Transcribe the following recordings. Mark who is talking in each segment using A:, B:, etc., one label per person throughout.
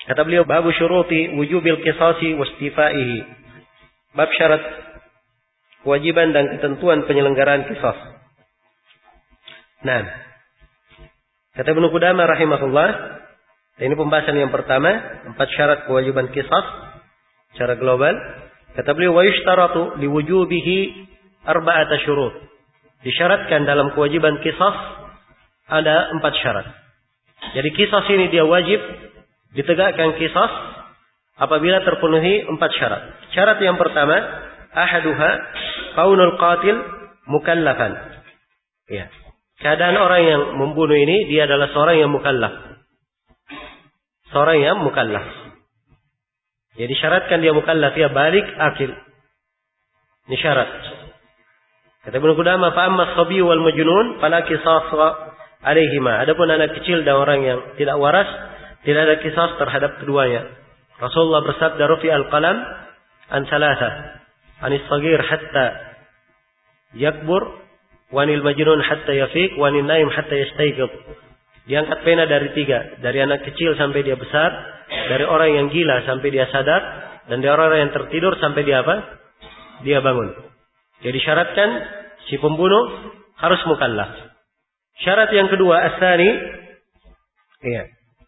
A: Kata beliau, babu syuruti wujubil qisasi wastifaihi. Bab syarat kewajiban dan ketentuan penyelenggaraan qisas. Nah, kata Ibnu Qudamah rahimahullah, ini pembahasan yang pertama, 4 syarat kewajiban qisas secara global. Kata beliau, wa yushtaratu liwujubihi arba'ata syurut. Disyaratkan dalam kewajiban qisas ada 4 syarat. Jadi qisas ini dia wajib ditegakkan qisas apabila terpenuhi 4 syarat. Syarat yang pertama, ahaduha kaunul qatil mukallafan. Ya. Keadaan orang yang membunuh ini dia adalah seorang yang mukallaf. Seorang yang mukallaf. Jadi syaratkan dia mukallaf, ya balik akil. Ini syarat. Kata Ibnu Qudamah, fa amma as-sabi wal majnun fala qisas alaihima. Adapun anak kecil dan orang yang tidak waras, tidak ada qisas terhadap keduanya. Rasulullah bersabda, rufi al-qalam an salasa, anis saghir hatta yakbur, wanil majnun hatta yafiq, wanil naim hatta yastayqib. Diangkat pena dari 3, dari anak kecil sampai dia besar, dari orang yang gila sampai dia sadar, dan dari orang yang tertidur sampai dia apa? Dia bangun. Jadi syaratkan si pembunuh harus mukallaf. Syarat yang kedua, as-tsani, iya,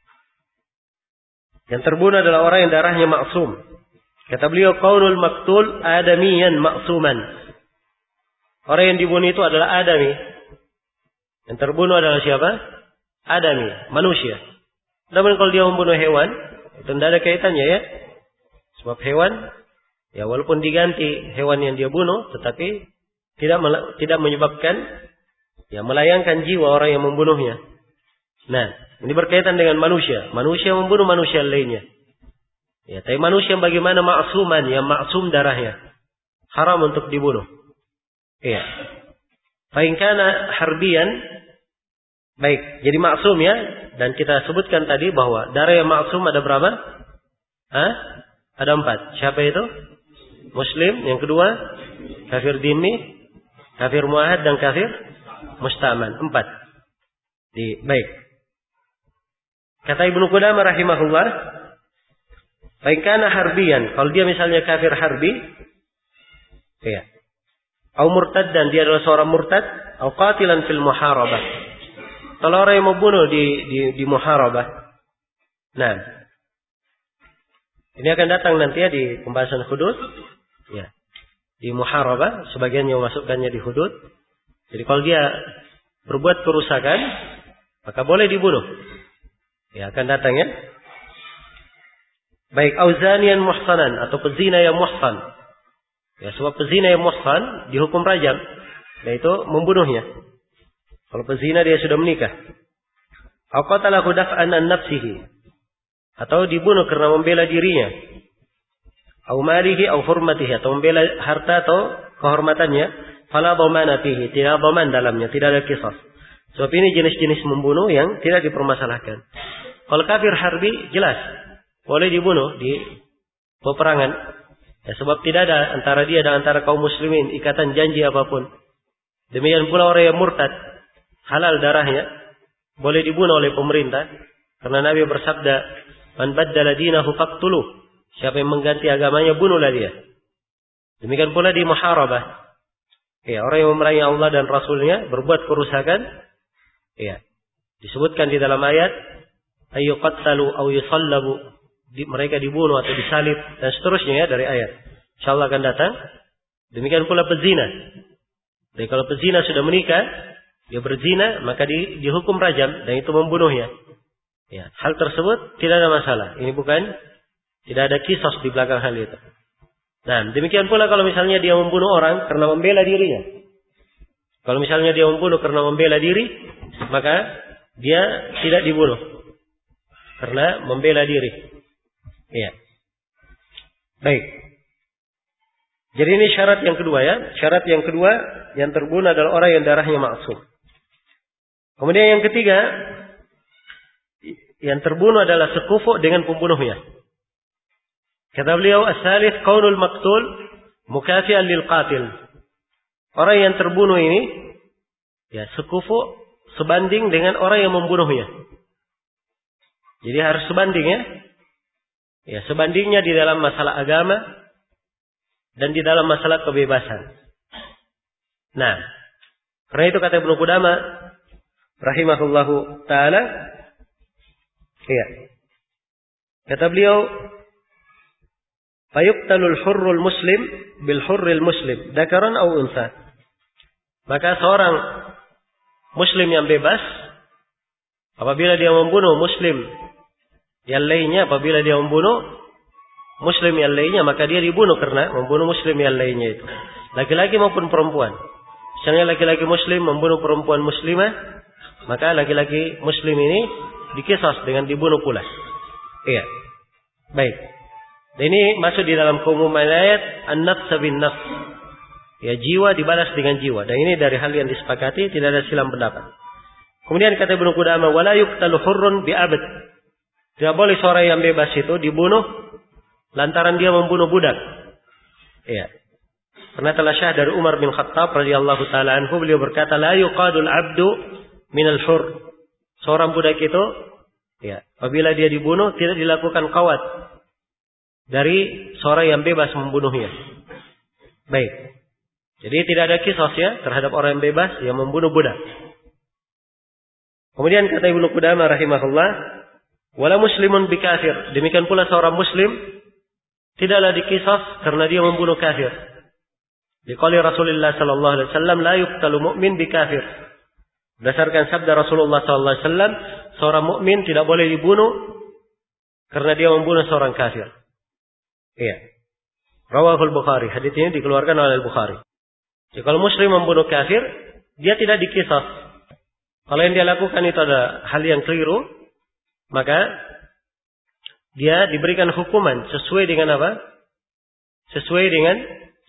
A: yang terbunuh adalah orang yang darahnya maksum. Kata beliau, qaulul maktul adamiyan maksuman. Orang yang dibunuh itu adalah adami. Yang terbunuh adalah siapa? Adami, manusia. Namun kalau dia membunuh hewan, itu tidak ada kaitannya ya. Sebab hewan, ya walaupun diganti hewan yang dia bunuh, tetapi tidak menyebabkan, ya melayangkan jiwa orang yang membunuhnya. Nah, ini berkaitan dengan manusia. Manusia membunuh manusia lainnya. Ya, tapi manusia bagaimana maksuman, yang maksum darahnya. Haram untuk dibunuh. Iya. Fa in kana harbiyan, baik, jadi maksum ya. Dan kita sebutkan tadi bahwa darah yang maksum ada berapa? Ada 4. Siapa itu? Muslim. Yang kedua, kafir dhimmi, kafir muahad, dan kafir mustaman. 4. Baik. Kata Ibnu Qudamah rahimahullah, fa in kana harbiyan, kalau dia misalnya kafir harbi, ya. Au murtaddan, dia adalah seorang murtad, au qatilan fil muharabah. Kalau orang yang membunuh di muharabah. Nah, ini akan datang nanti ya di pembahasan hudud. Ya. Di muharabah, sebagian yang memasukkannya di hudud. Jadi kalau dia berbuat kerusakan, maka boleh dibunuh. Ya, akan datang ya. Baik, auzanian muhsanan atau pezina yang muhsan. Ya, sebab pezina yang muhsan dihukum rajam, yaitu membunuhnya. Kalau pezina dia sudah menikah. Au qatalahu daf'an an nafsihi, atau dibunuh karena membela dirinya. Au malihi au hurmatihi, atau membela harta atau kehormatannya. Fala dhamana fihi, tidak dhaman dalamnya, tidak ada qisas. Sebab ini jenis-jenis membunuh yang tidak dipermasalahkan. Kalau kafir harbi jelas boleh dibunuh di peperangan. Ya, sebab tidak ada antara dia dan antara kaum muslimin ikatan janji apapun. Demikian pula orang yang murtad, halal darahnya, boleh dibunuh oleh pemerintah. Karena Nabi bersabda, man baddala dinahu faqtuluh. Siapa yang mengganti agamanya, bunuhlah dia. Demikian pula di muharabah. Ya, orang yang memerangi Allah dan Rasulnya berbuat kerusakan, ya, disebutkan di dalam ayat, ayyuqattalu aw yusallabu, mereka dibunuh atau disalib dan seterusnya ya dari ayat. Insyaallah akan datang. Demikian pula pezina. Jadi kalau pezina sudah menikah, dia berzina, maka dihukum rajam dan itu membunuhnya. Ya, hal tersebut tidak ada masalah. Ini tidak ada kisos di belakang hal itu. Nah, demikian pula kalau misalnya dia membunuh orang karena membela dirinya. Kalau misalnya dia membunuh karena membela diri, maka dia tidak dibunuh karena membela diri. Iya. Baik. Jadi ini syarat yang kedua ya. Syarat yang kedua yang terbunuh adalah orang yang darahnya maksum. Kemudian yang ketiga, yang terbunuh adalah sekufu dengan pembunuhnya. Kata beliau, as-salif qaulul maqtul mukafi'an lil qatil. Orang yang terbunuh ini ya sekufu sebanding dengan orang yang membunuhnya. Jadi harus sebanding ya. Ya, sebandingnya di dalam masalah agama dan di dalam masalah kebebasan. Nah, karena itu kata Ibnu Qudamah rahimahullahu taala, ya. Kata beliau, "Fayuqtalul hurrul muslim bil hurril muslim, dzakaran aw unsa." Maka seorang muslim yang bebas apabila dia membunuh muslim yang lainnya, apabila dia membunuh muslim yang lainnya, maka dia dibunuh karena membunuh muslim yang lainnya itu. Laki-laki maupun perempuan. Misalnya laki-laki muslim membunuh perempuan muslimah, maka laki-laki muslim ini dikisas dengan dibunuh pula. Iya. Baik. Dan ini masuk di dalam keumuman ayat an-nafs bin nafs. Ya, jiwa dibalas dengan jiwa. Dan ini dari hal yang disepakati, tidak ada silang pendapat. Kemudian kata Ibnu Qudamah, wala yuqtalu hurrun bi abd. Tidak boleh seorang yang bebas itu dibunuh lantaran dia membunuh budak. Iya. Karena telah syah dari Umar bin Khattab radhiyallahu taala anhu, beliau berkata, la yuqadul abdu minal hur. Seorang budak itu, ya, apabila dia dibunuh tidak dilakukan qawat dari seorang yang bebas membunuhnya. Baik. Jadi tidak ada qisas ya terhadap orang yang bebas yang membunuh budak. Kemudian kata Ibnu Qudamah rahimahullah, wala muslimun bikafir. Demikian pula seorang muslim tidaklah dikisas karena dia membunuh kafir. Diqali Rasulullah sallallahu alaihi wasallam, la yuqtalu mu'min bikafir. Berdasarkan sabda Rasulullah sallallahu alaihi wasallam, seorang mukmin tidak boleh dibunuh karena dia membunuh seorang kafir. Iya. Rawahul Bukhari. Hadis ini dikeluarkan oleh Bukhari. Jadi kalau muslim membunuh kafir, dia tidak dikisas. Kalau yang dia lakukan itu ada hal yang keliru, maka dia diberikan hukuman sesuai dengan apa? Sesuai dengan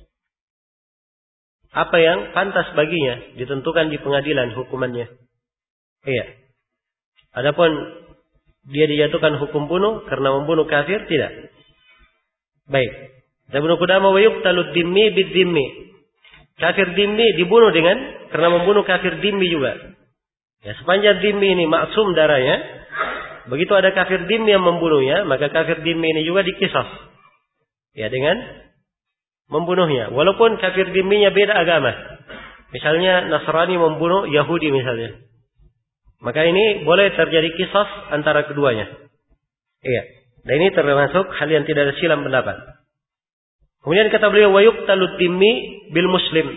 A: apa yang pantas baginya, ditentukan di pengadilan hukumannya. Iya. Adapun dia dijatuhkan hukum bunuh karena membunuh kafir, tidak. Baik. Ibnu Qudamah wa yuqtalu dhimmi bid-dhimmi. Kafir dhimmi dibunuh karena membunuh kafir dhimmi juga. Ya, sepanjang dhimmi ini maksum darahnya, begitu ada kafir dhimmi yang membunuhnya, maka kafir dhimmi ini juga dikisas. Ya, dengan membunuhnya. Walaupun kafir dhimminya beda agama. Misalnya Nasrani membunuh Yahudi misalnya. Maka ini boleh terjadi kisas antara keduanya. Iya. Dan ini termasuk hal yang tidak ada silang pendapat. Kemudian kata beliau, wa yuqtalu dhimmi bil muslim.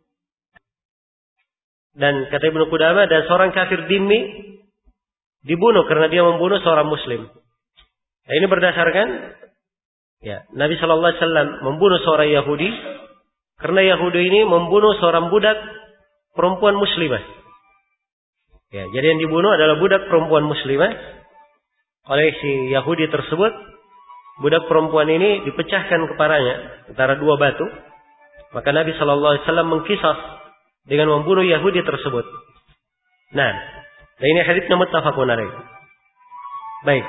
A: Dan kata Ibnu Qudamah, dan seorang kafir dhimmi dibunuh karena dia membunuh seorang muslim. Nah, ini berdasarkan ya, Nabi sallallahu alaihi wasallam membunuh seorang Yahudi karena Yahudi ini membunuh seorang budak perempuan muslimah. Ya, jadi yang dibunuh adalah budak perempuan muslimah oleh si Yahudi tersebut. Budak perempuan ini dipecahkan kepalanya antara dua batu. Maka Nabi sallallahu alaihi wasallam mengkisas dengan membunuh Yahudi tersebut. Nah, ini haditsnya muttafaqun alaih. Baik.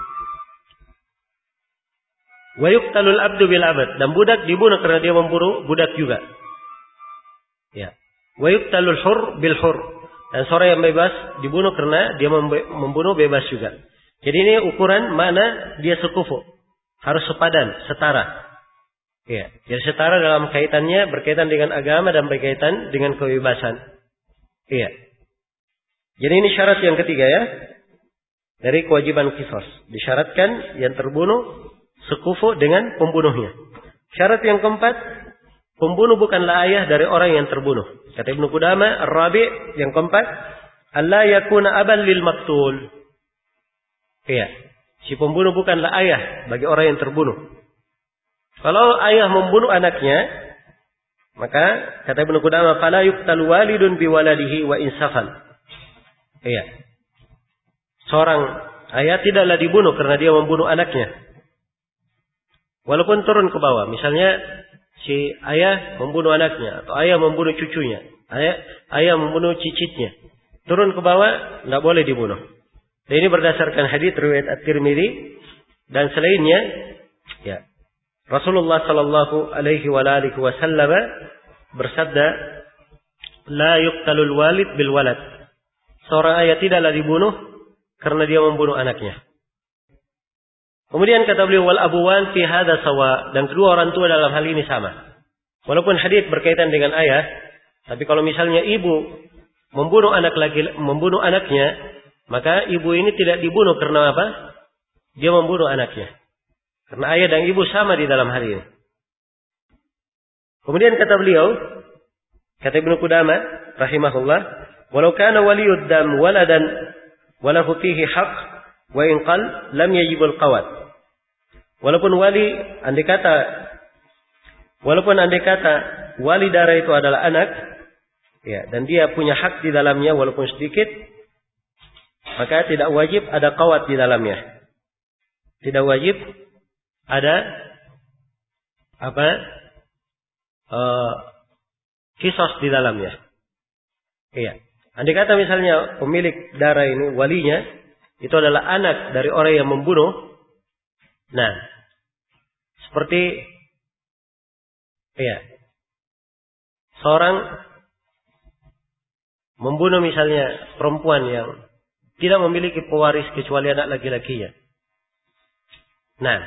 A: Wa yuqtalul abdu bil abd, dan budak dibunuh karena dia membunuh budak juga. Ya. Wa yuqtalul hur bil hur, dan seorang yang bebas dibunuh karena dia membunuh bebas juga. Jadi ini ukuran mana dia sekufu. Harus sepadan, setara. Ya, jadi setara dalam kaitannya, berkaitan dengan agama dan berkaitan dengan kebebasan. Iya. Jadi ini syarat yang ketiga ya. Dari kewajiban qisas. Disyaratkan yang terbunuh sekufu dengan pembunuhnya. Syarat yang keempat, pembunuh bukanlah ayah dari orang yang terbunuh. Kata Ibnu Qudamah, ar-rabi' yang keempat, alla yakuna aban lil maqtul. Iya. Si pembunuh bukanlah ayah bagi orang yang terbunuh. Kalau ayah membunuh anaknya, maka kata Ibnu Qudamah, fala yuqtalu walidun biwaladihi wa insafan. Iya. Seorang ayah tidaklah dibunuh karena dia membunuh anaknya. Walaupun turun ke bawah. Misalnya si ayah membunuh anaknya atau ayah membunuh cucunya, ayah membunuh cicitnya. Turun ke bawah tidak boleh dibunuh. Dan ini berdasarkan hadits riwayat At-Tirmidzi dan selainnya. Ya. Rasulullah sallallahu alaihi wasallam bersabda, "La yuqtalul walid bil walad." Seorang ayah tidaklah dibunuh karena dia membunuh anaknya. Kemudian kata beliau wal abuwan fi hadza sawa, dan kedua orang tua dalam hal ini sama. Walaupun hadis berkaitan dengan ayah, tapi kalau misalnya ibu membunuh anaknya, maka ibu ini tidak dibunuh karena apa? Dia membunuh anaknya. Karena ayah dan ibu sama di dalam hal ini. Kemudian kata beliau, kata Ibnu Qudamah rahimahullah, walau kana waliyud dam waladan walahu fihi haqq wa in qal lam yajibul qawat. Walaupun andai kata wali darah itu adalah anak, ya, dan dia punya hak di dalamnya walaupun sedikit, maka tidak wajib ada qawat di dalamnya. Tidak wajib ada kisos di dalamnya. Iya. Andai kata misalnya pemilik darah ini, walinya, itu adalah anak dari orang yang membunuh. Nah, seperti seorang membunuh misalnya perempuan yang tidak memiliki pewaris kecuali anak laki-lakinya. Nah,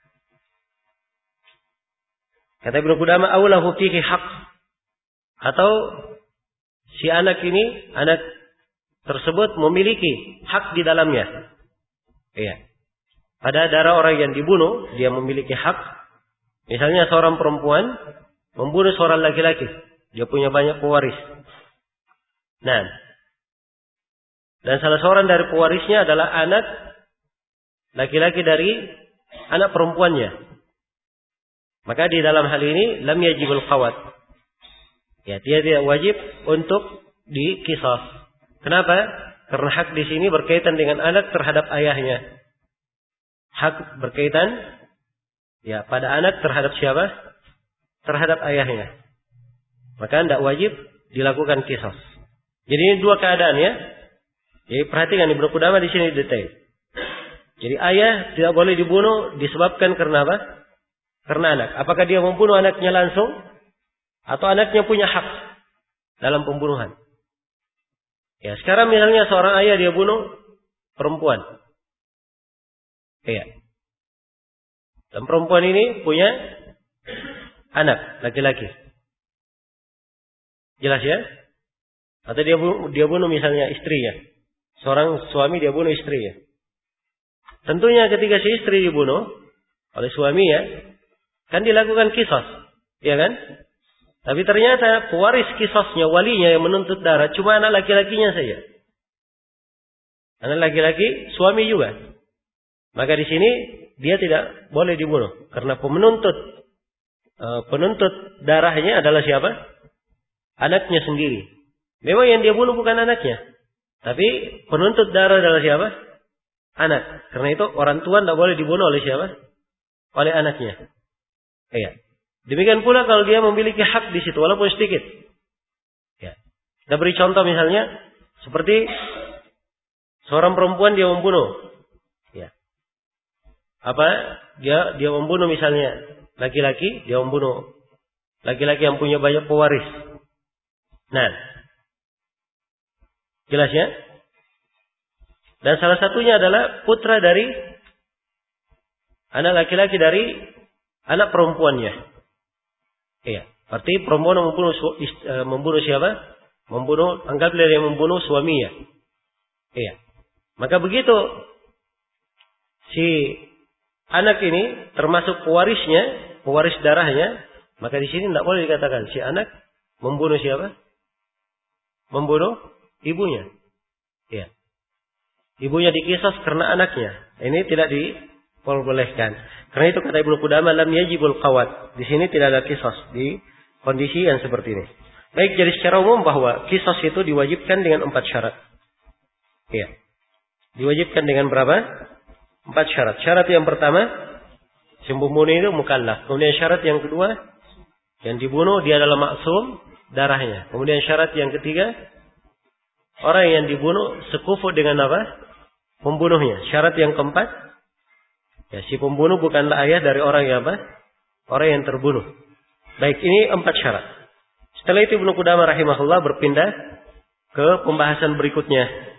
A: kata Ibnu Qudamah aulahu fihi haq, atau si anak tersebut memiliki hak di dalamnya. Iya. Pada darah orang yang dibunuh, dia memiliki hak. Misalnya seorang perempuan membunuh seorang laki-laki, dia punya banyak pewaris. Nah, dan salah seorang dari pewarisnya adalah anak laki-laki dari anak perempuannya. Maka di dalam hal ini lam yajibul qawat. Ya, dia tidak wajib untuk diqisas. Kenapa? Karena hak di sini berkaitan dengan anak terhadap ayahnya. Hak berkaitan pada anak terhadap siapa? Terhadap ayahnya. Maka tidak wajib dilakukan qisas. Jadi ini dua keadaan ya. Jadi perhatikan Ibnu Qudamah di sini detail. Jadi ayah tidak boleh dibunuh disebabkan karena apa? Karena anak. Apakah dia membunuh anaknya langsung? Atau anaknya punya hak dalam pembunuhan? Ya, sekarang misalnya seorang ayah dia bunuh perempuan. Iya. Dan perempuan ini punya anak laki-laki. Jelas ya? Atau dia bunuh misalnya istrinya. Seorang suami dia bunuh istrinya. Tentunya ketika si istri dibunuh oleh suaminya, kan dilakukan qisas, ya kan? Tapi ternyata pewaris qisasnya, walinya yang menuntut darah cuma anak laki-lakinya saja. Anak laki-laki suami juga. Maka di sini dia tidak boleh dibunuh karena penuntut darahnya adalah siapa? Anaknya sendiri. Memang yang dia bunuh bukan anaknya, tapi penuntut darah adalah siapa? Anak. Karena itu orang tua tidak boleh dibunuh oleh siapa? Oleh anaknya. Iya. Demikian pula kalau dia memiliki hak di situ walaupun sedikit. Ya. Kita beri contoh misalnya seperti seorang perempuan dia membunuh. Ya. Dia membunuh misalnya laki-laki, dia membunuh laki-laki yang punya banyak pewaris. Nah. Jelas ya? Dan salah satunya adalah putra dari anak laki-laki dari anak perempuannya. Iya. Arti perempuan membunuh siapa? Anggaplah dia membunuh suaminya. Iya. Maka begitu si anak ini termasuk pewaris darahnya, maka di sini tidak boleh dikatakan si anak membunuh siapa? Membunuh ibunya. Iya. Ibunya diqisas karena anaknya. Ini tidak diperbolehkan. Karena itu kata Ibnu Qudamah lam yajibul qawat. Di sini tidak ada qisas di kondisi yang seperti ini. Baik, jadi secara umum bahwa qisas itu diwajibkan dengan 4 syarat. Iya. Diwajibkan dengan berapa? 4 syarat. Syarat yang pertama, si pembunuh itu mukallaf. Kemudian syarat yang kedua, yang dibunuh dia adalah maksum darahnya. Kemudian syarat yang ketiga, orang yang dibunuh sekufu dengan apa? Pembunuhnya. Syarat yang keempat, ya, si pembunuh bukanlah ayah dari orang yang apa? Orang yang terbunuh. Baik, ini 4 syarat. Setelah itu Ibnu Qudamah rahimahullah berpindah ke pembahasan berikutnya.